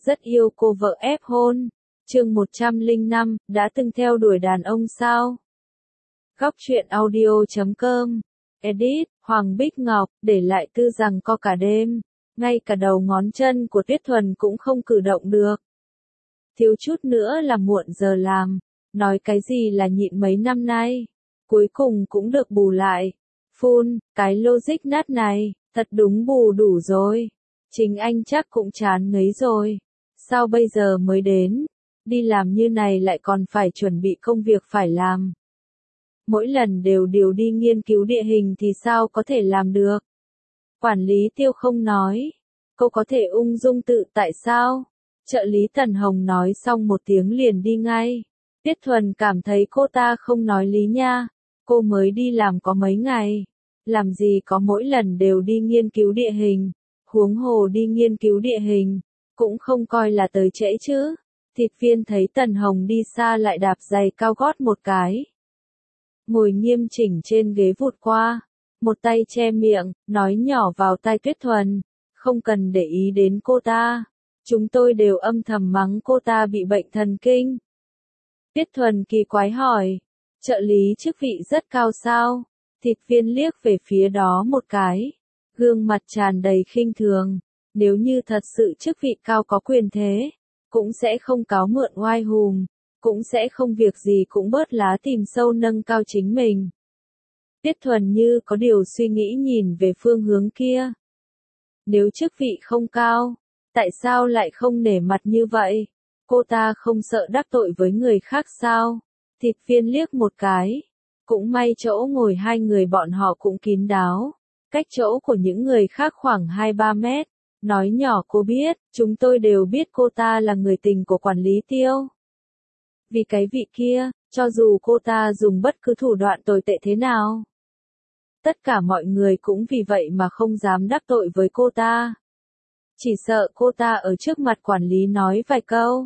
rất yêu cô vợ ép hôn. Chương 105, đã từng theo đuổi đàn ông sao? Góc truyện audio.com. Edit, Hoàng Bích Ngọc, để lại tư rằng co cả đêm. Ngay cả đầu ngón chân của Tuyết Thuần cũng không cử động được. Thiếu chút nữa là muộn giờ làm. Nói cái gì là nhịn mấy năm nay. Cuối cùng cũng được bù lại. Phun, cái logic nát này, thật đúng bù đủ rồi. Chính anh chắc cũng chán ngấy rồi. Sao bây giờ mới đến? Đi làm như này lại còn phải chuẩn bị công việc phải làm. Mỗi lần đều điều đi nghiên cứu địa hình thì sao có thể làm được? Quản lý Tiêu không nói. Cô có thể ung dung tự tại sao? Trợ lý Tần Hồng nói xong một tiếng liền đi ngay. Tiết Thuần cảm thấy cô ta không nói lý nha. Cô mới đi làm có mấy ngày. Làm gì có mỗi lần đều đi nghiên cứu địa hình. Huống hồ đi nghiên cứu địa hình. Cũng không coi là tới trễ chứ. Thịt viên thấy Tần Hồng đi xa lại đạp giày cao gót một cái. Ngồi nghiêm chỉnh trên ghế vụt qua. Một tay che miệng, nói nhỏ vào tai Tuyết Thuần. Không cần để ý đến cô ta. Chúng tôi đều âm thầm mắng cô ta bị bệnh thần kinh. Tuyết Thuần kỳ quái hỏi. Trợ lý chức vị rất cao sao? Thịt viên liếc về phía đó một cái. Gương mặt tràn đầy khinh thường. Nếu như thật sự chức vị cao có quyền thế, cũng sẽ không cáo mượn oai hùm, cũng sẽ không việc gì cũng bớt lá tìm sâu nâng cao chính mình. Tiết Thuần như có điều suy nghĩ nhìn về phương hướng kia. Nếu chức vị không cao, tại sao lại không nể mặt như vậy? Cô ta không sợ đắc tội với người khác sao? Thịt viên liếc một cái. Cũng may chỗ ngồi hai người bọn họ cũng kín đáo. Cách chỗ của những người khác khoảng 2-3 mét. Nói nhỏ cô biết, chúng tôi đều biết cô ta là người tình của quản lý Tiêu. Vì cái vị kia, cho dù cô ta dùng bất cứ thủ đoạn tồi tệ thế nào. Tất cả mọi người cũng vì vậy mà không dám đắc tội với cô ta. Chỉ sợ cô ta ở trước mặt quản lý nói vài câu.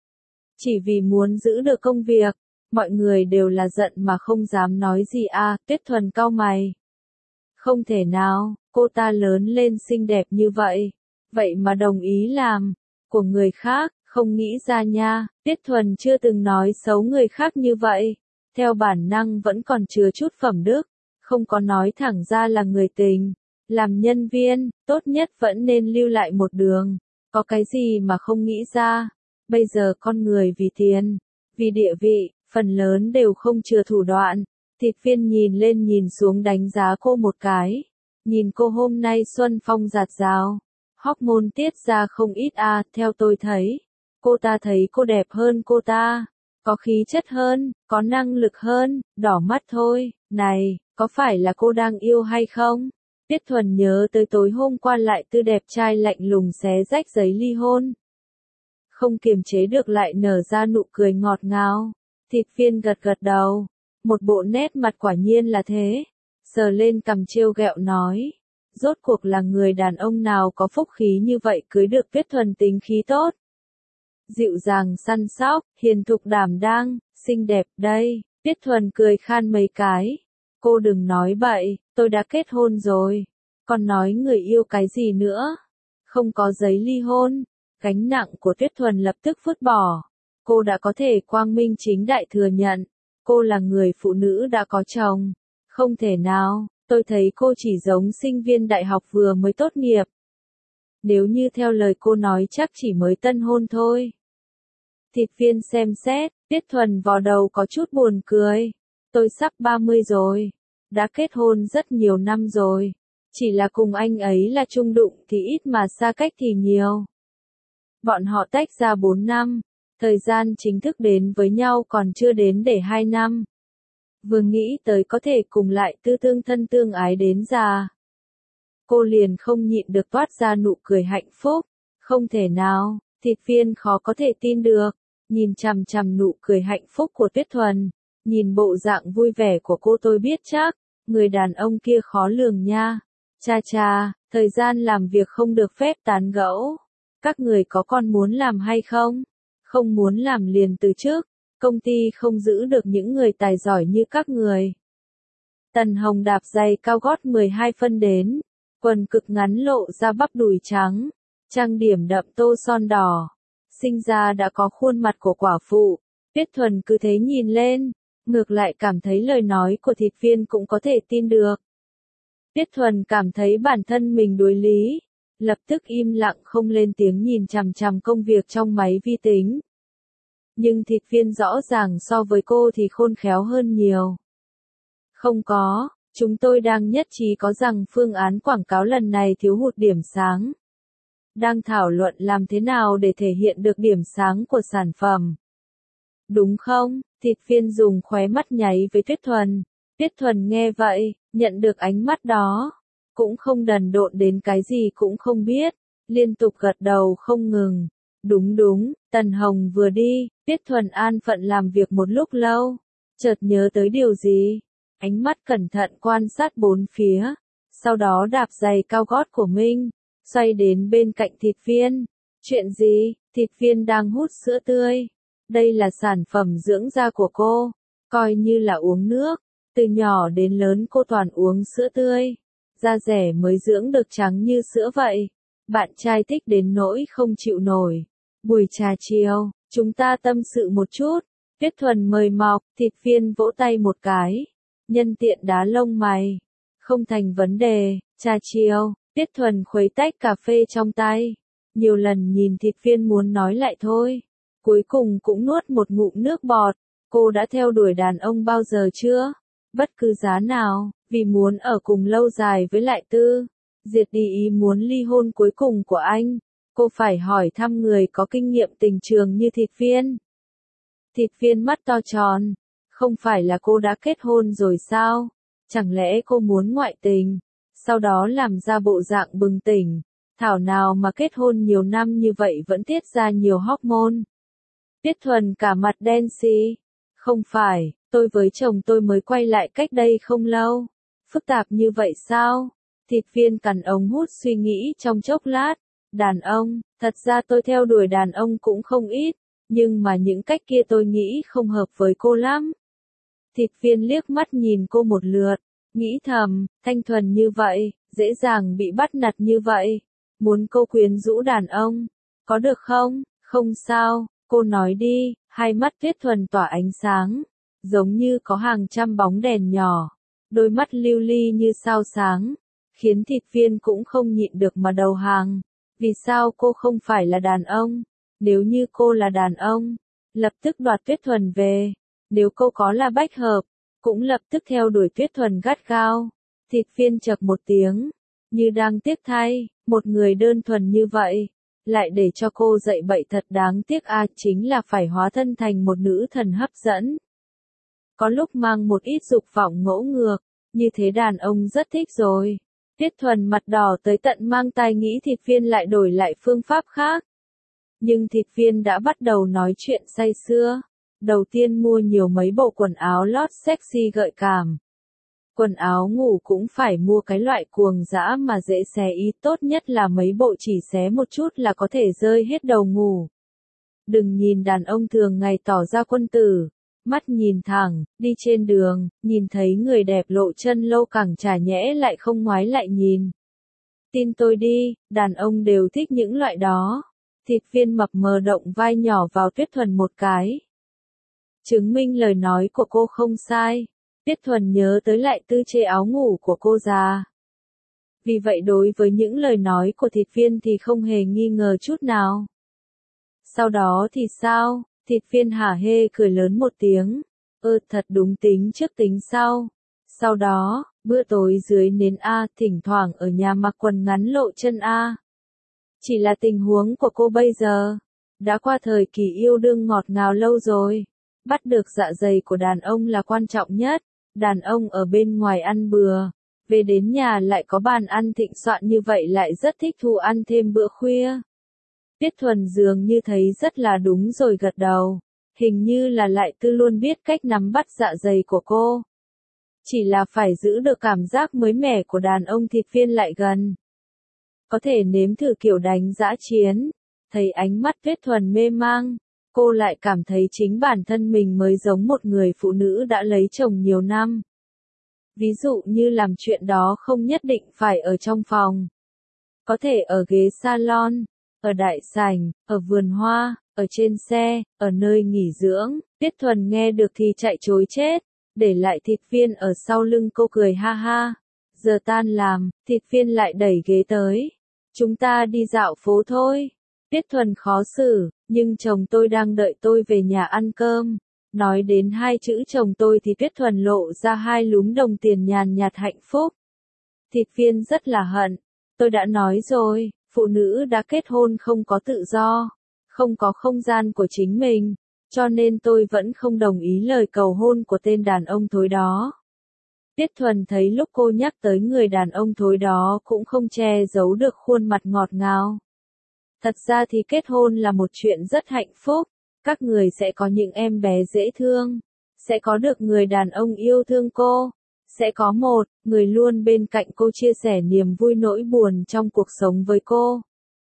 Chỉ vì muốn giữ được công việc, mọi người đều là giận mà không dám nói gì à, Tuyết Thuần cau mày. Không thể nào, cô ta lớn lên xinh đẹp như vậy. Vậy mà đồng ý làm, của người khác, không nghĩ ra nha, Tiết Thuần chưa từng nói xấu người khác như vậy, theo bản năng vẫn còn chứa chút phẩm đức, không có nói thẳng ra là người tình, làm nhân viên, tốt nhất vẫn nên lưu lại một đường, có cái gì mà không nghĩ ra, bây giờ con người vì tiền, vì địa vị, phần lớn đều không chừa thủ đoạn, thịt viên nhìn lên nhìn xuống đánh giá cô một cái, nhìn cô hôm nay xuân phong rạt rào. Hormone tiết ra không ít à, theo tôi thấy. Cô ta thấy cô đẹp hơn cô ta. Có khí chất hơn, có năng lực hơn, đỏ mắt thôi. Này, có phải là cô đang yêu hay không? Tiết Thuần nhớ tới tối hôm qua lại tư đẹp trai lạnh lùng xé rách giấy ly hôn. Không kiềm chế được lại nở ra nụ cười ngọt ngào. Thịt viên gật gật đầu. Một bộ nét mặt quả nhiên là thế. Sờ lên cằm trêu ghẹo nói. Rốt cuộc là người đàn ông nào có phúc khí như vậy cưới được Tuyết Thuần tính khí tốt. Dịu dàng săn sóc, hiền thục đảm đang, xinh đẹp đây, Tuyết Thuần cười khan mấy cái. Cô đừng nói bậy, tôi đã kết hôn rồi. Còn nói người yêu cái gì nữa? Không có giấy ly hôn. Gánh nặng của Tuyết Thuần lập tức phứt bỏ. Cô đã có thể quang minh chính đại thừa nhận. Cô là người phụ nữ đã có chồng. Không thể nào. Tôi thấy cô chỉ giống sinh viên đại học vừa mới tốt nghiệp. Nếu như theo lời cô nói chắc chỉ mới tân hôn thôi. Thịt viên xem xét, Tiết Thuần vò đầu có chút buồn cười. Tôi sắp 30 rồi. Đã kết hôn rất nhiều năm rồi. Chỉ là cùng anh ấy là chung đụng thì ít mà xa cách thì nhiều. Bọn họ tách ra 4 năm. Thời gian chính thức đến với nhau còn chưa đến để 2 năm. Vừa nghĩ tới có thể cùng lại tư tương thân tương ái đến già. Cô liền không nhịn được toát ra nụ cười hạnh phúc. Không thể nào, thịt viên khó có thể tin được. Nhìn chằm chằm nụ cười hạnh phúc của Tuyết Thuần. Nhìn bộ dạng vui vẻ của cô tôi biết chắc. Người đàn ông kia khó lường nha. Cha cha, thời gian làm việc không được phép tán gẫu. Các người có còn muốn làm hay không? Không muốn làm liền từ trước. Công ty không giữ được những người tài giỏi như các người. Tần Hồng đạp giày cao gót 12 phân đến. Quần cực ngắn lộ ra bắp đùi trắng. Trang điểm đậm tô son đỏ. sinh ra đã có khuôn mặt của quả phụ. Tuyết Thuần cứ thế nhìn lên, ngược lại cảm thấy lời nói của Thịt Viên cũng có thể tin được. Tuyết Thuần cảm thấy bản thân mình đối lý, lập tức im lặng không lên tiếng nhìn chằm chằm công việc trong máy vi tính. Nhưng Thịt Viên rõ ràng so với cô thì khôn khéo hơn nhiều. Không có, chúng tôi đang nhất trí có rằng phương án quảng cáo lần này thiếu hụt điểm sáng. Đang thảo luận làm thế nào để thể hiện được điểm sáng của sản phẩm. Đúng không? Thịt Viên dùng khóe mắt nháy với Tuyết Thuần. Tuyết Thuần nghe vậy, nhận được ánh mắt đó. Cũng không đần độn đến cái gì cũng không biết. Liên tục gật đầu không ngừng. Đúng đúng, Tần Hồng vừa đi, Tuyết Thuần an phận làm việc một lúc lâu. Chợt nhớ tới điều gì. Ánh mắt cẩn thận quan sát bốn phía. Sau đó đạp giày cao gót của mình. Xoay đến bên cạnh Thịt Viên. Chuyện gì? Thịt Viên đang hút sữa tươi. Đây là sản phẩm dưỡng da của cô. Coi như là uống nước. Từ nhỏ đến lớn cô toàn uống sữa tươi. Da rẻ mới dưỡng được trắng như sữa vậy. Bạn trai thích đến nỗi không chịu nổi. Buổi trà chiều, chúng ta tâm sự một chút. Tuyết Thuần mời mọc, Thịt Viên vỗ tay một cái. Nhân tiện đá lông mày. Không thành vấn đề, trà chiều. Tuyết Thuần khuấy tách cà phê trong tay. Nhiều lần nhìn Thịt Viên muốn nói lại thôi. Cuối cùng cũng nuốt một ngụm nước bọt. Cô đã theo đuổi đàn ông bao giờ chưa? Bất cứ giá nào, vì muốn ở cùng lâu dài với Lại Tư. Diệt đi ý muốn ly hôn cuối cùng của anh. Cô phải hỏi thăm người có kinh nghiệm tình trường như Thịt Viên. Thịt Viên mắt to tròn. Không phải là cô đã kết hôn rồi sao? Chẳng lẽ cô muốn ngoại tình? Sau đó làm ra bộ dạng bừng tỉnh. Thảo nào mà kết hôn nhiều năm như vậy vẫn tiết ra nhiều hormone. Tuyết Thuần cả mặt đen xì. Không phải, tôi với chồng tôi mới quay lại cách đây không lâu. Phức tạp như vậy sao? Thịt Viên cắn ống hút suy nghĩ trong chốc lát. Đàn ông, thật ra tôi theo đuổi đàn ông cũng không ít. Nhưng mà những cách kia tôi nghĩ không hợp với cô lắm. Thịt Viên liếc mắt nhìn cô một lượt. Nghĩ thầm, thanh thuần như vậy, dễ dàng bị bắt nạt như vậy. Muốn cô quyến rũ đàn ông. Có được không? Không sao, cô nói đi. Hai mắt Tuyết Thuần tỏa ánh sáng. Giống như có hàng trăm bóng đèn nhỏ. Đôi mắt lưu ly như sao sáng. Khiến Thịt Viên cũng không nhịn được mà đầu hàng. Vì sao cô không phải là đàn ông? Nếu như cô là đàn ông, lập tức đoạt Tuyết Thuần về. Nếu cô có là bách hợp, cũng lập tức theo đuổi Tuyết Thuần gắt gao. Thịt Viên chậc một tiếng, như đang tiếc thay, một người đơn thuần như vậy, lại để cho cô dạy bậy thật đáng tiếc chính là phải hóa thân thành một nữ thần hấp dẫn. Có lúc mang một ít dục vọng ngỗ ngược, như thế đàn ông rất thích rồi. Tuyết Thuần mặt đỏ tới tận mang tai nghĩ Thịt Viên lại đổi lại phương pháp khác. Nhưng Thịt Viên đã bắt đầu nói chuyện say sưa. Đầu tiên mua nhiều mấy bộ quần áo lót sexy gợi cảm. Quần áo ngủ cũng phải mua cái loại cuồng dã mà dễ xé ý, tốt nhất là mấy bộ chỉ xé một chút là có thể rơi hết đầu ngủ. Đừng nhìn đàn ông thường ngày tỏ ra quân tử, mắt nhìn thẳng, đi trên đường, nhìn thấy người đẹp lộ chân lâu cẳng chả nhẽ lại không ngoái lại nhìn. Tin tôi đi, đàn ông đều thích những loại đó. Thịt Viên mập mờ động vai nhỏ vào Tuyết Thuần một cái. Chứng minh lời nói của cô không sai. Tuyết Thuần nhớ tới Lại Tư chê áo ngủ của cô già. Vì vậy đối với những lời nói của Thịt Viên thì không hề nghi ngờ chút nào. Sau đó thì sao? Thịt Viên hả hê cười lớn một tiếng. Thật đúng, tính trước tính sau. Sau đó, bữa tối dưới nến thỉnh thoảng ở nhà mặc quần ngắn lộ chân Chỉ là tình huống của cô bây giờ, đã qua thời kỳ yêu đương ngọt ngào lâu rồi. Bắt được dạ dày của đàn ông là quan trọng nhất. Đàn ông ở bên ngoài ăn bừa, về đến nhà lại có bàn ăn thịnh soạn như vậy lại rất thích thú ăn thêm bữa khuya. Tuyết Thuần dường như thấy rất là đúng rồi gật đầu. Hình như là Lại Tư luôn biết cách nắm bắt dạ dày của cô. Chỉ là phải giữ được cảm giác mới mẻ của đàn ông Thịt Viên lại gần. Có thể nếm thử kiểu đánh dã chiến. Thấy ánh mắt Tuyết Thuần mê mang, cô lại cảm thấy chính bản thân mình mới giống một người phụ nữ đã lấy chồng nhiều năm. Ví dụ như làm chuyện đó không nhất định phải ở trong phòng. Có thể ở ghế salon, ở đại sảnh, ở vườn hoa, ở trên xe, ở nơi nghỉ dưỡng, Tiết Thuần nghe được thì chạy trối chết, để lại thịt viên ở sau lưng cô cười ha ha. Giờ tan làm, thịt viên lại đẩy ghế tới. Chúng ta đi dạo phố thôi. Tiết Thuần khó xử, nhưng chồng tôi đang đợi tôi về nhà ăn cơm. Nói đến hai chữ chồng tôi thì Tiết Thuần lộ ra hai lúm đồng tiền nhàn nhạt hạnh phúc. Thịt viên rất là hận. Tôi đã nói rồi, phụ nữ đã kết hôn không có tự do, không có không gian của chính mình, cho nên tôi vẫn không đồng ý lời cầu hôn của tên đàn ông thối đó. Tiết Thuần thấy lúc cô nhắc tới người đàn ông thối đó cũng không che giấu được khuôn mặt ngọt ngào. Thật ra thì kết hôn là một chuyện rất hạnh phúc, các người sẽ có những em bé dễ thương, sẽ có được người đàn ông yêu thương cô, sẽ có một người luôn bên cạnh cô chia sẻ niềm vui nỗi buồn trong cuộc sống với cô.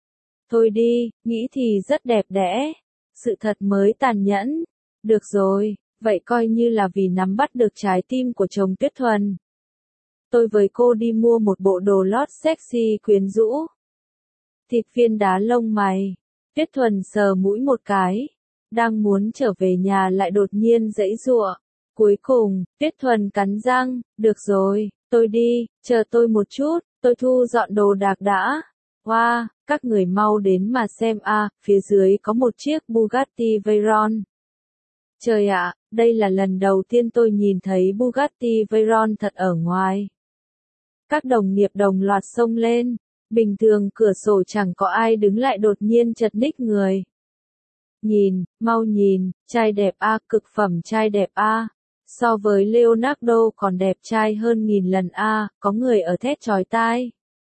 Thôi đi, nghĩ thì rất đẹp đẽ, sự thật mới tàn nhẫn. Được rồi, vậy coi như là vì nắm bắt được trái tim của chồng Tiết Thuần. Tôi với cô đi mua một bộ đồ lót sexy quyến rũ. Thịt viên đá lông mày. Tiết Thuần sờ mũi một cái. Đang muốn trở về nhà lại đột nhiên giãy giụa. Cuối cùng, Tiết Thuần cắn răng, được rồi, tôi đi, chờ tôi một chút, tôi thu dọn đồ đạc đã. Wow, các người mau đến mà xem a, phía dưới có một chiếc Bugatti Veyron. Trời ạ, đây là lần đầu tiên tôi nhìn thấy Bugatti Veyron thật ở ngoài. Các đồng nghiệp đồng loạt xông lên, bình thường cửa sổ chẳng có ai đứng lại đột nhiên chật ních người. Nhìn, mau nhìn, trai đẹp a, cực phẩm trai đẹp a. So với Leonardo còn đẹp trai hơn nghìn lần a, có người ở thét chói tai.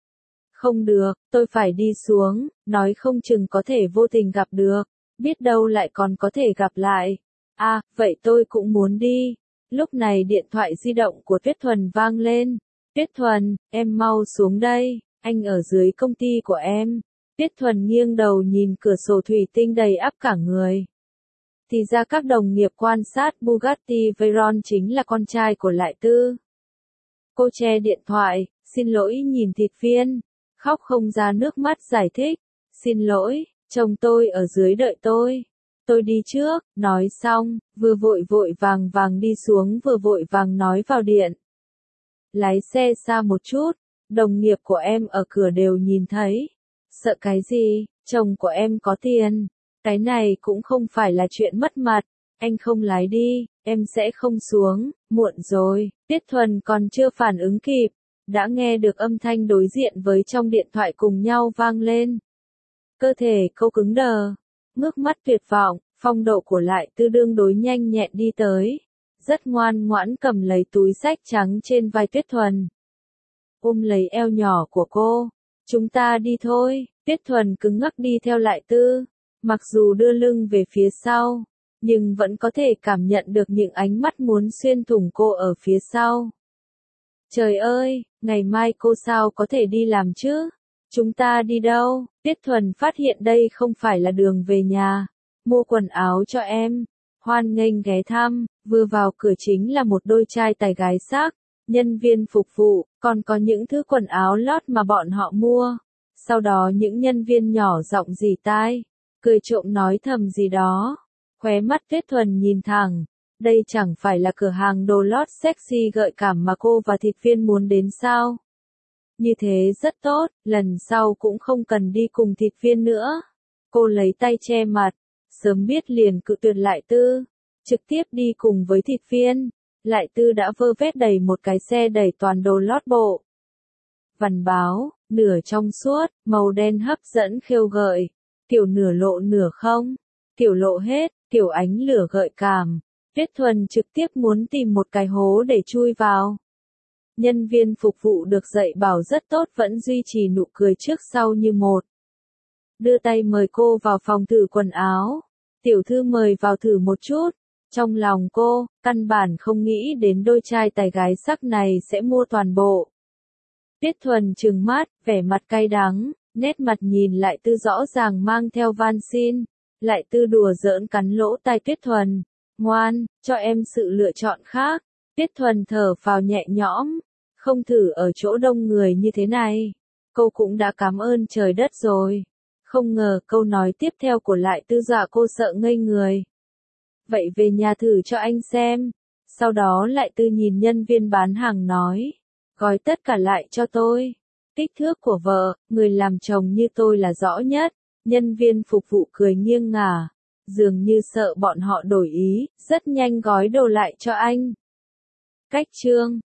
Không được, tôi phải đi xuống, nói không chừng có thể vô tình gặp được, biết đâu lại còn có thể gặp lại. À, vậy tôi cũng muốn đi. Lúc này điện thoại di động của Tiết Thuần vang lên. Tiết Thuần, em mau xuống đây, anh ở dưới công ty của em. Tiết Thuần nghiêng đầu nhìn cửa sổ thủy tinh đầy ắp cả người. Thì ra các đồng nghiệp quan sát Bugatti Veyron chính là con trai của Lại Tư. Cô che điện thoại, xin lỗi nhìn thịt viên, khóc không ra nước mắt giải thích. Xin lỗi, chồng tôi ở dưới đợi tôi. Tôi đi trước, nói xong, vừa vội vội vàng vàng đi xuống vừa vội vàng nói vào điện. Lái xe xa một chút, đồng nghiệp của em ở cửa đều nhìn thấy. Sợ cái gì, chồng của em có tiền. Cái này cũng không phải là chuyện mất mặt, anh không lái đi, em sẽ không xuống, muộn rồi. Tiết Thuần còn chưa phản ứng kịp, đã nghe được âm thanh đối diện với trong điện thoại cùng nhau vang lên. Cơ thể cô cứng đờ, ngước mắt tuyệt vọng, phong độ của Lại Tư đương đối nhanh nhẹn đi tới, rất ngoan ngoãn cầm lấy túi xách trắng trên vai Tiết Thuần. Ôm lấy eo nhỏ của cô, chúng ta đi thôi. Tiết Thuần cứng ngắc đi theo Lại Tư, mặc dù đưa lưng về phía sau, nhưng vẫn có thể cảm nhận được những ánh mắt muốn xuyên thủng cô ở phía sau. Trời ơi, ngày mai cô sao có thể đi làm chứ? Chúng ta đi đâu? Tiết Thuần phát hiện đây không phải là đường về nhà. Mua quần áo cho em. Hoan nghênh ghé thăm, vừa vào cửa chính là một đôi trai tài gái sắc, nhân viên phục vụ, còn có những thứ quần áo lót mà bọn họ mua. Sau đó những nhân viên nhỏ giọng rỉ tai, cười trộm nói thầm gì đó. Khóe mắt Tiết Thuần nhìn thẳng, đây chẳng phải là cửa hàng đồ lót sexy gợi cảm mà cô và thịt viên muốn đến sao? Như thế rất tốt, lần sau cũng không cần đi cùng thịt viên nữa. Cô lấy tay che mặt, sớm biết liền cự tuyệt Lại Tư, trực tiếp đi cùng với thịt viên. Lại Tư đã vơ vét đầy một cái xe đẩy toàn đồ lót bộ. Vằn báo, nửa trong suốt, màu đen hấp dẫn khêu gợi, kiểu nửa lộ nửa không, kiểu lộ hết, kiểu ánh lửa gợi cảm. Tiết Thuần trực tiếp muốn tìm một cái hố để chui vào. Nhân viên phục vụ được dạy bảo rất tốt vẫn duy trì nụ cười trước sau như một. Đưa tay mời cô vào phòng thử quần áo. Tiểu thư mời vào thử một chút. Trong lòng cô, căn bản không nghĩ đến đôi trai tài gái sắc này sẽ mua toàn bộ. Tiết Thuần trừng mắt, vẻ mặt cay đắng, nét mặt nhìn Lại Tư rõ ràng mang theo van xin. Lại Tư đùa giỡn cắn lỗ tai Tiết Thuần. Ngoan, cho em sự lựa chọn khác. Tiết Thuần thở phào nhẹ nhõm. Không thử ở chỗ đông người như thế này. Cô cũng đã cảm ơn trời đất rồi. Không ngờ câu nói tiếp theo của Lại Tư dọa cô sợ ngây người. Vậy về nhà thử cho anh xem. Sau đó Lại Tư nhìn nhân viên bán hàng nói. Gói tất cả lại cho tôi. Kích thước của vợ, người làm chồng như tôi là rõ nhất. Nhân viên phục vụ cười nghiêng ngả. Dường như sợ bọn họ đổi ý, rất nhanh gói đồ lại cho anh. Cách chương